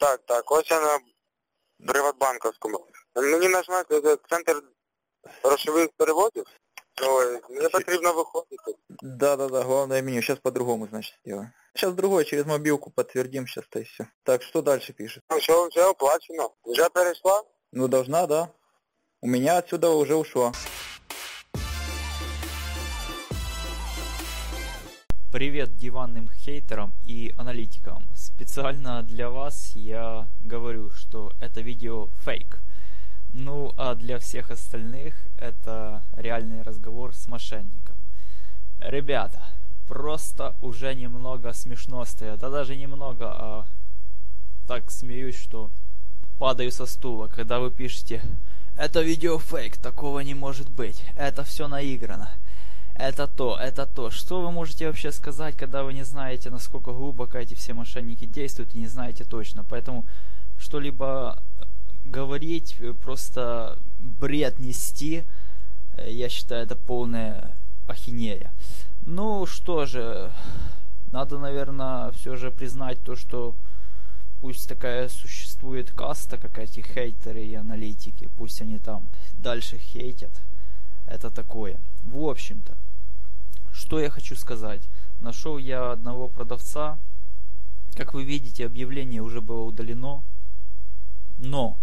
Так, ось я на Приватбанковському. Мені нажмати центр грошових переводів, то мені потрібно виходити. Да, главное меню. Сейчас по-другому, значит, сделаем. Сейчас другое, через мобилку подтвердим сейчас-то и все. Так, что дальше пишет? Ну що, вже оплачено? Вже перейшла? Ну, должна, да. У меня отсюда уже ушла. Привет диванным хейтерам и аналитикам. Специально для вас я говорю, что это видео фейк. Ну а для всех остальных это реальный разговор с мошенником. Ребята, просто уже немного смешно стоят. Да даже немного, а так смеюсь, что падаю со стула, когда вы пишете: это видео фейк, такого не может быть, это все наиграно. Это то. Что вы можете вообще сказать, когда вы не знаете, насколько глубоко эти все мошенники действуют и не знаете точно? Поэтому что-либо говорить, просто бред нести, я считаю, это полная ахинея. Ну что же, надо, наверное, все же признать то, что пусть такая существует каста, как эти хейтеры и аналитики, пусть они там дальше хейтят. Это такое. В общем-то, что я хочу сказать. Нашел я одного продавца. Как вы видите, объявление уже было удалено. Но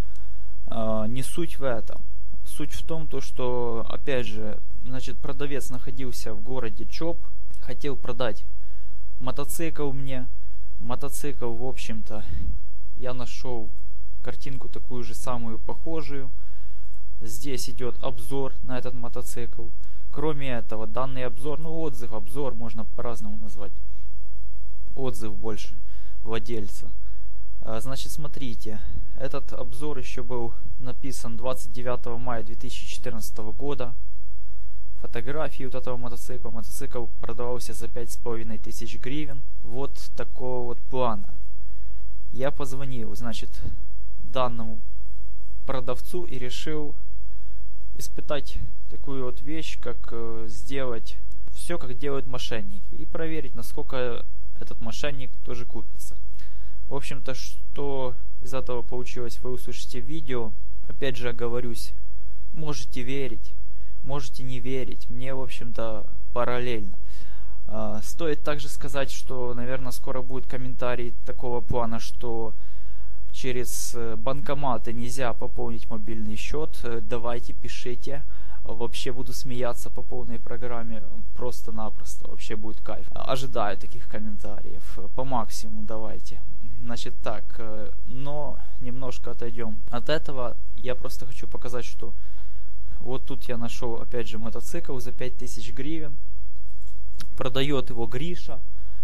не суть в этом. Суть в том, то, что, опять же, значит, продавец находился в городе Чоп. Хотел продать мотоцикл мне. Мотоцикл, в общем-то, я нашел картинку такую же самую, похожую. Здесь идет обзор на этот мотоцикл. Кроме этого, данный обзор, обзор можно по-разному назвать. Отзыв больше владельца. Значит, смотрите, этот обзор еще был написан 29 мая 2014 года. Фотографии вот этого мотоцикла. Мотоцикл продавался за 5500 гривен. Вот такого вот плана. Я позвонил, значит, данному продавцу и решил испытать такую вот вещь, как сделать все, как делают мошенники, и проверить, насколько этот мошенник тоже купится. В общем-то, что из этого получилось, вы услышите в видео. Опять же, оговорюсь, можете верить, можете не верить, мне, в общем-то, параллельно. Стоит также сказать, что, наверное, скоро будет комментарий такого плана, что через банкоматы нельзя пополнить мобильный счет. Давайте, пишите. Вообще буду смеяться по полной программе. Просто-напросто. Вообще будет кайф. Ожидаю таких комментариев. По максимуму давайте. Значит так, но немножко отойдем от этого. Я просто хочу показать, что вот тут я нашел, опять же, мотоцикл за 5000 гривен. Продает его Гриша.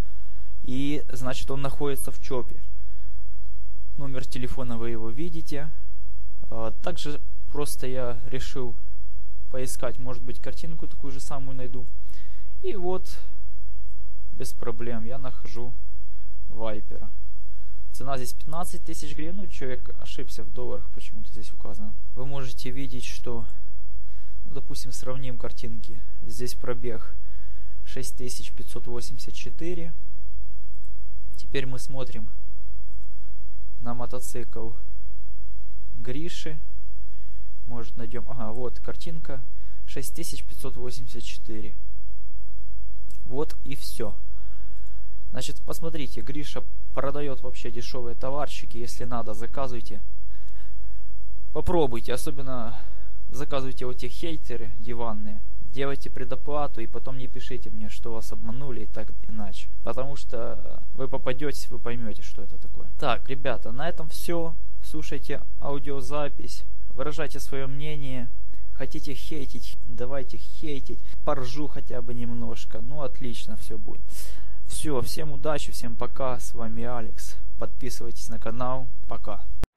И, значит, он находится в Чопе. Номер телефона вы его видите. Также просто я решил поискать, может быть, картинку такую же самую найду. И вот, без проблем, я нахожу Вайпера. Цена здесь 15 тысяч гривен. Ну, человек ошибся в долларах, почему-то здесь указано. Вы можете видеть, что, допустим, сравним картинки. Здесь пробег 6584. Теперь мы смотрим на мотоцикл Гриши. Может, найдем. Ага, вот картинка. 6584. Вот и все. Значит, посмотрите, Гриша продает вообще дешевые товарчики. Если надо, заказывайте. Попробуйте. Особенно заказывайте вот те хейтеры диванные. Делайте предоплату и потом не пишите мне, что вас обманули и так иначе. Потому что вы попадетесь, вы поймете, что это такое. Так, ребята, на этом все. Слушайте аудиозапись. Выражайте свое мнение. Хотите хейтить, давайте хейтить. Поржу хотя бы немножко. Ну, отлично, все будет. Все, всем удачи, всем пока. С вами Алекс. Подписывайтесь на канал. Пока.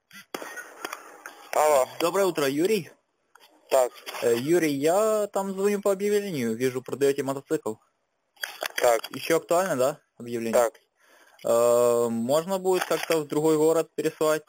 Алло. Доброе утро, Юрий. Так, Юрий, я там звоню по объявлению. Вижу, продаете мотоцикл. так, Еще актуально, да, объявление? так. Можно будет как-то в другой город переслать?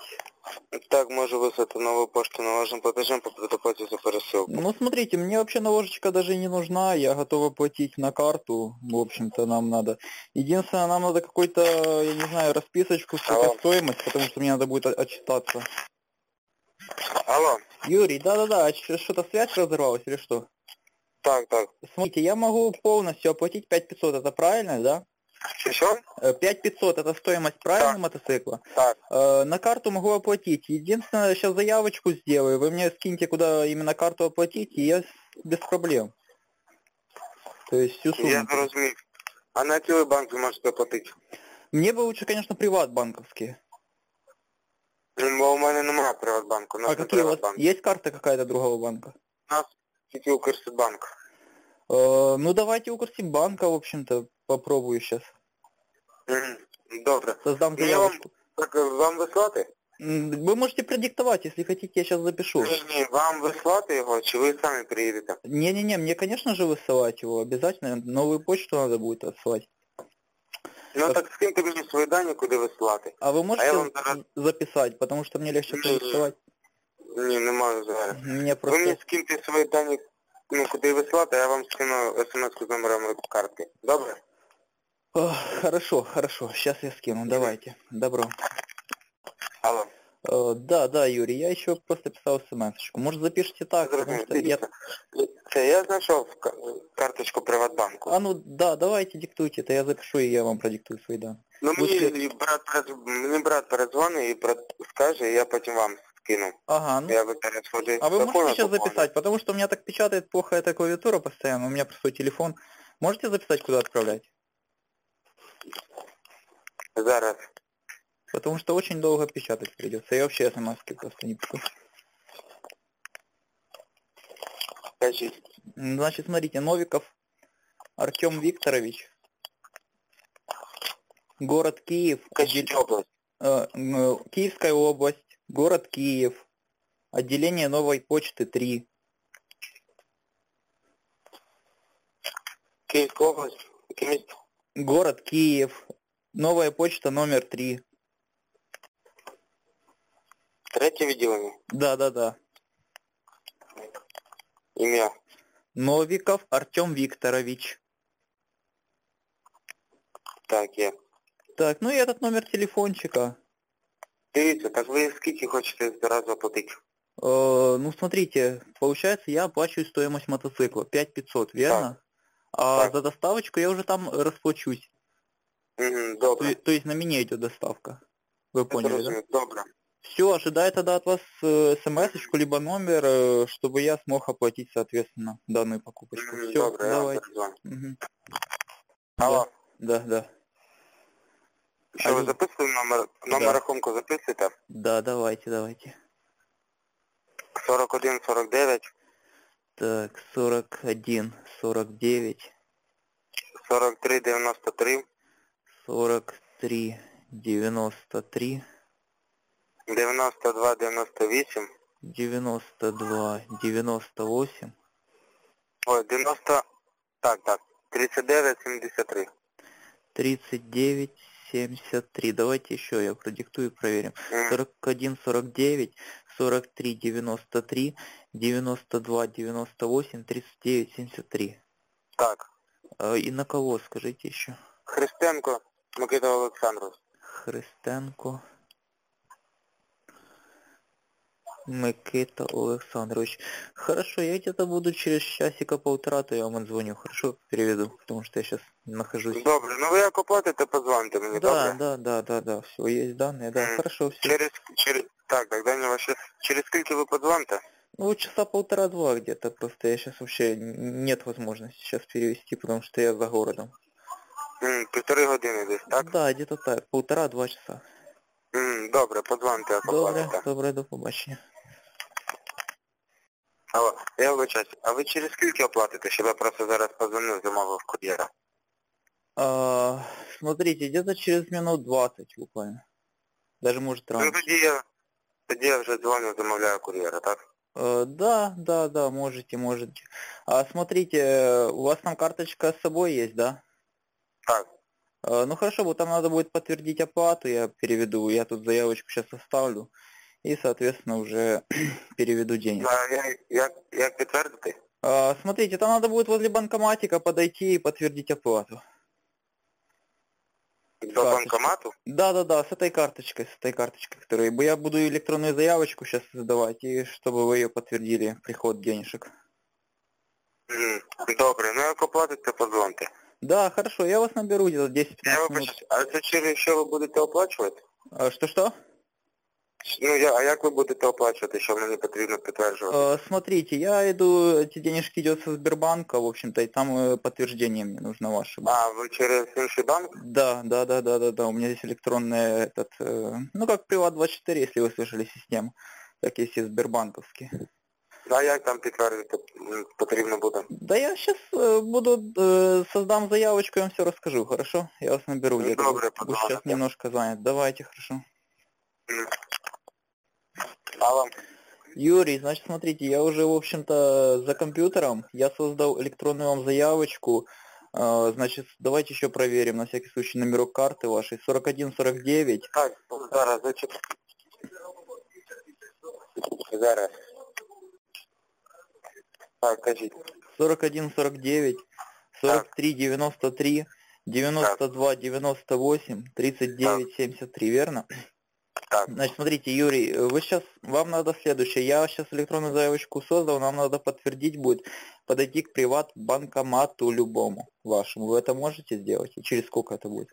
Так, можу вислати нову пошту належним платежем по предоплаті за пересилку. Ну, смотрите, мне вообще наложечка даже не нужна, я готова платить на карту, в общем-то, нам надо. Единственное, нам надо какой-то, я не знаю, расписочку, сколько Алло. стоимость, потому что мне надо будет отчитаться. Алло. Юрий, да-да-да, что-то связь разорвалась или что? Так, так. Смотрите, я могу полностью оплатить 5500, это правильно, да? Що? 5500 это стоимость правильно мотоцикла? Так. На карту могу оплатить. Единственное, сейчас заявочку сделаю, вы мне скиньте, куда именно карту оплатить, и я без проблем. То есть всю сумму. Я зрозумів. А на який ви банк ви можете оплатити? Мне бы лучше, конечно, приват банковские. Бо у мене немає Приватбанку. У нас А не какие у вас? Приватбанк. Есть карта какая-то другого банка? У нас тільки Укрсибанк. Ну давайте Укрсиббанка, в общем-то, попробую сейчас. Добре. Создам Ну, я вам, заявочку. так, вам вислати? Вы можете продиктовать, если хотите, я сейчас запишу. Ні, вам вислати його, чи ви самі приїдете? Не-не-не, мне, конечно же, высылать его обязательно. Новую почту надо будет отсылать. Ну так скиньте мені свої дані, куди вислати. А вы А можете я вам зараз... записать, потому что мне легче высылать. Ні, не можу зараз. Мне Ви мені просто... скиньте свої дані, ну, куди вислати, а я вам скину смс-ку з номером картки. Добре? Хорошо, хорошо, сейчас я скину, давайте. Добро. Алло. Да, Юрий, я еще просто писал смс-очку. Может, запишите так, потому что я... Це я знайшов карточку Приватбанку. А ну, да, давайте диктуйте, это я запишу, и я вам продиктую свои данные. Ну Лучше- мені брат передзвонить і скаже, і я потім вам скину. Ага, ну... Я в интернет схожу. А вы можете сейчас записать, потому что у меня так печатает плохо эта клавиатура постоянно, у меня простой телефон. Можете записать, куда отправлять? Зараз. Потому что очень долго печатать придется. Я вообще смс-ки просто не пишу. Скажіть. Значит, смотрите, Новиков Артем Викторович. Город Киев. Скажіть область. Киевская область. Город Киев. Отделение Новой почты 3. Київська область. Яке місто? Город Киев. Новая почта номер 3. Третє відділення. Да. Ім'я. Новиков Артем Викторович. Так, є. Так, ну и этот номер телефончика. Дивіться, так ви скільки хочете зараз оплатити? Ну, смотрите, получается, я оплачиваю стоимость мотоцикла. 5500, верно? А Так. за доставочку я уже там расплачусь. Добре. То есть на меня идет доставка. Вы поняли, да? Зрозумів. Добре. Все, ожидаю тогда от вас смс-очку, либо номер, чтобы я смог оплатить, соответственно, данную покупочку. Все, Добре, я вам давайте. передзвоню. Мгм. Алло. Да. Що ви Алло. записуєте номер? Да. Номер рахунку записуєте? Да, давайте. 41-49, Так, 41, 49, 43-93, 43, 93, 92-98, 92, 98, ой, 90, так, 39-73. 39, 73. Давайте еще я продиктую и проверим. 41, 49, 43, 93, 92, 98, 39, 73. Так. И на кого, скажите еще? Христенко Микита Олександрович. Христенко Микита Александрович. Хорошо, я где-то буду через часика-полтора, то я вам отзвоню. Хорошо, переведу, потому что я сейчас нахожусь. Добре, ну ви як оплатите, позвоните мені, добре? Да, все, есть данные, да, хорошо, все. Так, Даня, ваше, через скільки ви подзвоните? Ну, часа полтора-два где-то, просто я сейчас вообще нет возможности сейчас перевести, потому что я за городом. 1,5 години десь, так? Да, где-то так, полтора-два часа. Добре, подзвоните, як оплатите. Добре, до побачення. Алло, я вибачаюсь, а ви через скільки оплатите, щоб я просто зараз позвонив, замовив кур'єра? Смотрите, где-то через минут 20 буквально. Даже может Ну раньше. тоді я вже дзвоню, замовляю кур'єра, так? Да, можете. А смотрите, у вас там карточка с собой есть, да? Так. Ну хорошо, вот там надо будет подтвердить оплату, я переведу, я тут заявочку сейчас оставлю. и, соответственно, уже переведу денег. А як підтвердити? Смотрите, там надо будет возле банкоматика подойти и подтвердить оплату. До Карточка. банкомату? Да, с этой карточкой, которую я буду электронную заявочку сейчас создавать, и чтобы вы ее подтвердили, приход денежек. Добре, ну як оплатите, подзвонте. Да, хорошо, я вас наберу где-то 10-15 Я минут. вибачаюсь, а це через що ви будете оплачувати? Что-что? Ну, а як ви будете оплачувати, що мені потрібно підтверджувати? Смотрите, я иду, эти денежки идет со Сбербанка, в общем-то, и там подтверждение мне нужно ваше. А, ви через інший банк? Да, у меня здесь электронный ну как Приват24, если вы слышали систему, так есть и Сбербанковский. А як там підтвердити потрібно буде? Да я сейчас создам заявочку, я вам все расскажу, хорошо? Я вас наберу где-то. Добре, Буду сейчас подзвоните. немножко занят. Давайте, хорошо. Алло. Юрий, значит, смотрите, я уже, в общем-то, за компьютером, я создал электронную вам заявочку, значит, давайте еще проверим, на всякий случай, номерок карты вашей, 4149. Так, зараз, Зараз. Так, кажіть. 4149, 4393, 9298, 3973, верно? Так. Значит, смотрите, Юрий, вам надо следующее. Я сейчас электронную заявочку создал, нам надо подтвердить будет, подойти к приват-банкомату любому вашему. Вы это можете сделать? И через сколько это будет?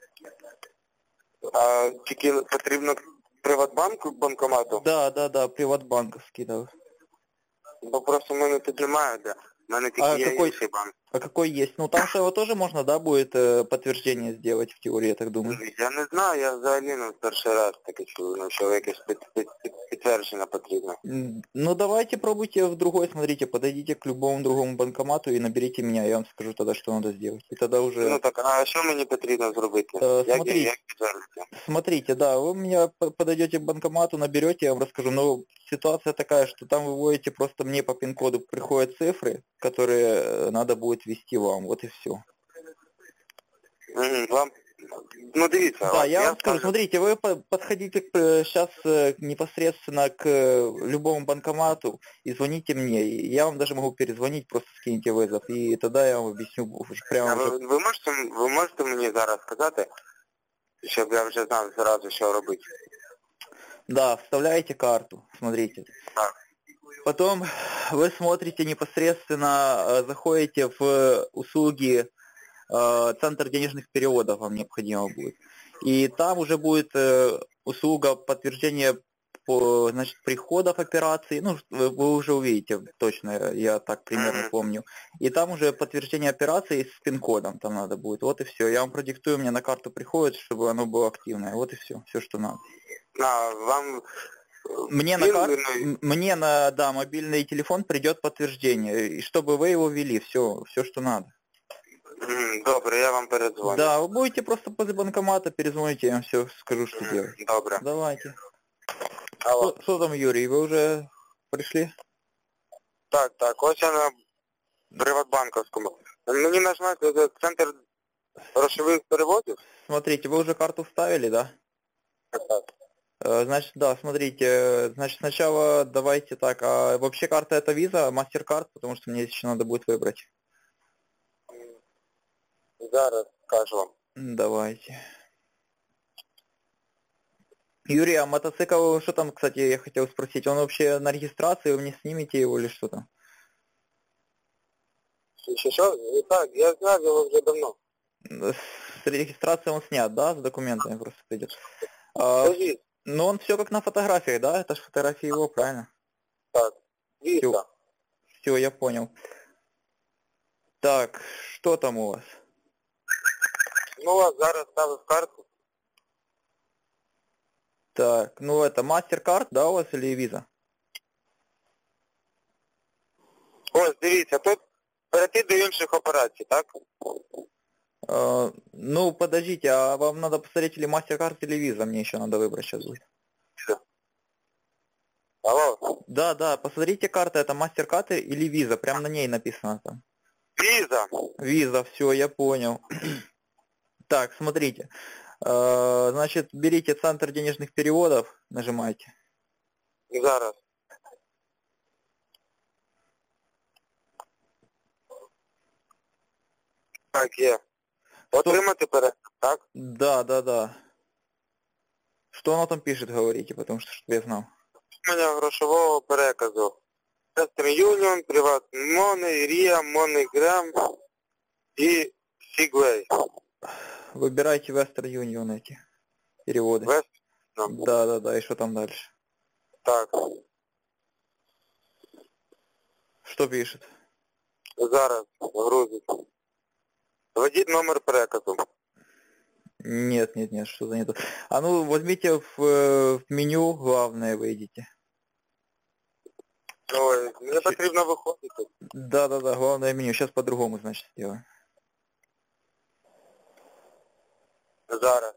А тільки потрібно Приватбанку банкомату? Да, приватбанковский, да. Бо просто в мене тут немає, де. В мене тільки є інший банк. А какой есть? Ну там же его тоже можно, да, будет подтверждение сделать в теории, я так думаю. Я не знаю, я взагалі перший раз таке чую, що якесь підтвердження потрібно. Ну давайте пробуйте в другой, смотрите, подойдите к любому другому банкомату и наберите меня, я вам скажу тогда, что надо сделать. И тогда уже... Ну так, а що мені потрібно зробити? Смотрите, як підтвердити? Смотрите, да, вы меня подойдете к банкомату, наберете, я вам расскажу, но ситуация такая, что там вы вводите просто мне по пин-коду, приходят цифры, которые надо будет ввести вам, вот и все. Вам... Ну дивіться. Да, я вам скажу, смотрите, вы подходите сейчас непосредственно к любому банкомату и звоните мне. Я вам даже могу перезвонить, просто скиньте вызов, и тогда я вам объясню прямо. Ви можете мені зараз сказати, щоб я вже знав зразу, що робити? Да, вставляете карту, смотрите. Так. Потом вы смотрите непосредственно, заходите в услуги, центр денежных переводов вам необходимо будет. И там уже будет услуга подтверждения значит, приходов операций. Ну, вы уже увидите точно, я так примерно помню. И там уже подтверждение операций с пин-кодом там надо будет. Вот и все. Я вам продиктую, у меня на карту приходит, чтобы оно было активное. Вот и все, что надо. Вам... Мне на мобильный телефон придет подтверждение, и чтобы вы его ввели, все, что надо. Добре, я вам перезвоню. Да, вы будете просто после банкомата, перезвоните, я вам все скажу, что делать. Добре. Давайте. Алло. Что там, Юрий, вы уже пришли? Так, ось я на Приватбанковському. Мені нажимати центр грошових переводів? Смотрите, вы уже карту вставили, да? Так. Значит, да, смотрите, значит, сначала давайте так, а вообще карта это Visa, MasterCard, потому что мне еще надо будет выбрать. Зараз скажу вам. Давайте. Юрий, а мотоцикл, что там, кстати, я хотел спросить, он вообще на регистрации, вы мне снимете его или что там? Що? Так, я знаю его уже давно. С регистрации он снят, да, с документами просто придет? Скажи. Ну он все как на фотографиях, да? Это же фотографии его, правильно? Так, Visa. Все, я понял. Так, что там у вас? Ну, у вас зараз ставив карту. Так, ну это MasterCard, да, у вас или Visa? Ось, дивіться, тут перейти до інших операцій, так? Ну, подождите, а вам надо посмотреть или MasterCard, или Visa, мне еще надо выбрать сейчас будет. Алло? Да, посмотрите карта, это MasterCard или Visa, прям на ней написано там. Visa. Visa, все, я понял. Так, смотрите. Значит, берите центр денежных переводов, нажимайте. Зараз. Так, є. Отримати переказ, так? Да. Что оно там пишет, говорите, потому что, чтобы я знал. Отримання грошового переказу. Western Union, PrivatMoney, RIA, MoneyGram и Segway. Выбирайте Western Union эти переводы. Western. Да, и что там дальше? Так, Что пишет? зараз грузить. Введіть номер переказу. Нет, что-то не то. А ну, возьмите в меню главное, выйдите. Ой, мені потрібно виходити. Да, главное меню. Сейчас по-другому, значит, сделаем. Зараз.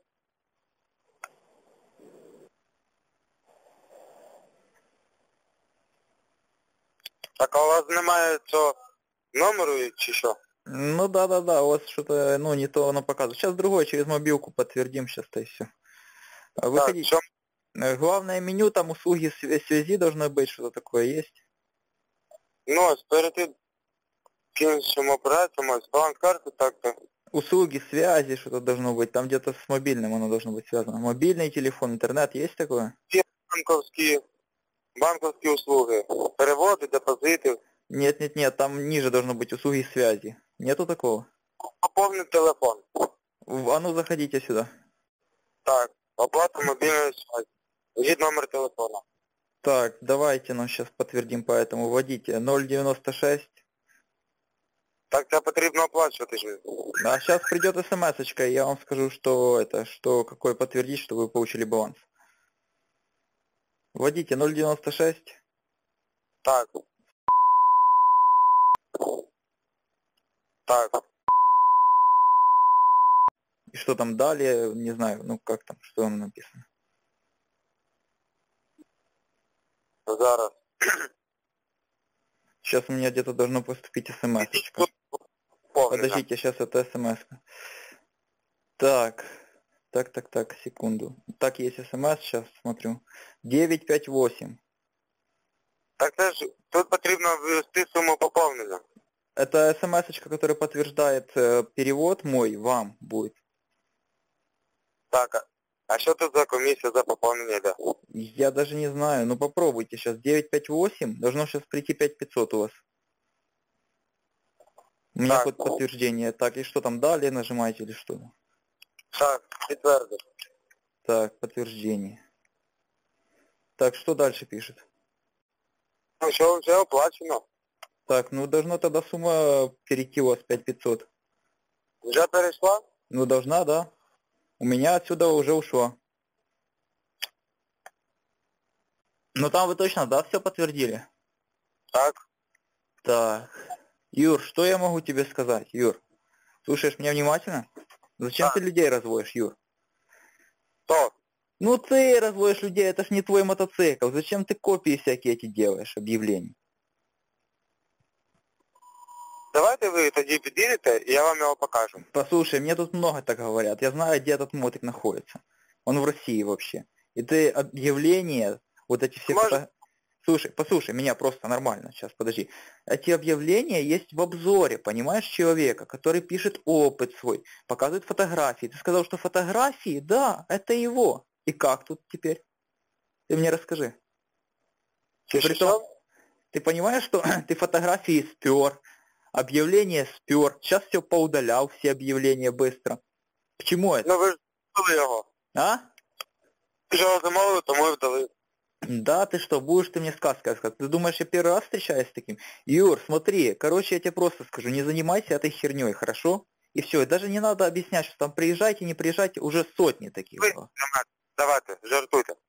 Так, а у вас немає цього номеру чи що? Ну да, у вас что-то, ну, не то оно показывает. Сейчас другое, через мобилку подтвердим, сейчас-то и все. Так, Выходите. що? Главное меню, там услуги связи должно быть, что-то такое есть. Ну, ось перед іншим операціям, ось баланс карти, так-то. Услуги связи, что-то должно быть. Там где-то с мобильным оно должно быть связано. Мобильный телефон, интернет, есть такое? Банковські услуги. Переводи, депозити. Нет, там ниже должно быть услуги связи. Нету такого? Поповнити телефон. А ну заходите сюда. Так, оплата мобільної связи. Введіть номер телефона. Так, давайте, ну, сейчас подтвердим по этому. Вводите 096. Так, це потрібно оплачувати ж. А сейчас придет смс-очка, и я вам скажу, что какой подтвердить, что вы получили баланс. Вводите 096. Так. Так. И что там далее, не знаю, ну как там, что там написано. Зараз. Сейчас у меня где-то должно поступить смс-очка. Подождите, сейчас это смс-ка. Так, секунду. Так, есть смс, сейчас смотрю. 958. Так це ж, тут потрібно ввести суму поповнення. Это смс-очка, которая подтверждает перевод мой, вам будет. Так, а що тут за комісія за поповнення йде? Я даже не знаю, ну попробуйте сейчас. 958, должно сейчас прийти 5500 у вас. У меня Так. хоть подтверждение. Так, и что там далее нажимаете или что? Так, підтвердив. Так, подтверждение. Так, что дальше пишет? Ну, що вже оплачено? Так, ну должна тогда сумма перейти у вас 5500. Вже перейшла? Ну должна, да. У меня отсюда уже ушло. Ну там вы точно, да, все подтвердили? Так. Так. Юр, что я могу тебе сказать, Юр? Слушаешь меня внимательно? Зачем Да. ты людей разводишь, Юр? То. Ну ты разводишь людей, это ж не твой мотоцикл. Зачем ты копии всякие эти делаешь, объявлений? Давайте ви тоді підійдете, і я вам його покажу. Послушай, мне тут много так говорят. Я знаю, где этот мотик находится. Он в России вообще. И ты объявления, вот эти все... Может- Слушай, послушай меня просто нормально, сейчас, подожди. Эти объявления есть в обзоре, понимаешь, человека, который пишет опыт свой, показывает фотографии. Ты сказал, что фотографии, да, это его. И как тут теперь? Ты мне расскажи. Чи При що? том- Ты понимаешь, что ты фотографии спер, объявления спер, сейчас все поудалял, все объявления быстро. К чему это? Ну ви ж вдали його. А? Ви ж його замовили, тому і вдали. Да, ты что, будешь ты мне сказки рассказывать? Ты думаешь, я первый раз встречаюсь с таким? Юр, смотри, короче, я тебе просто скажу, не занимайся этой херней, хорошо? И все, и даже не надо объяснять, что там приезжайте, не приезжайте, уже сотни таких Ви было. давайте, жартуйте.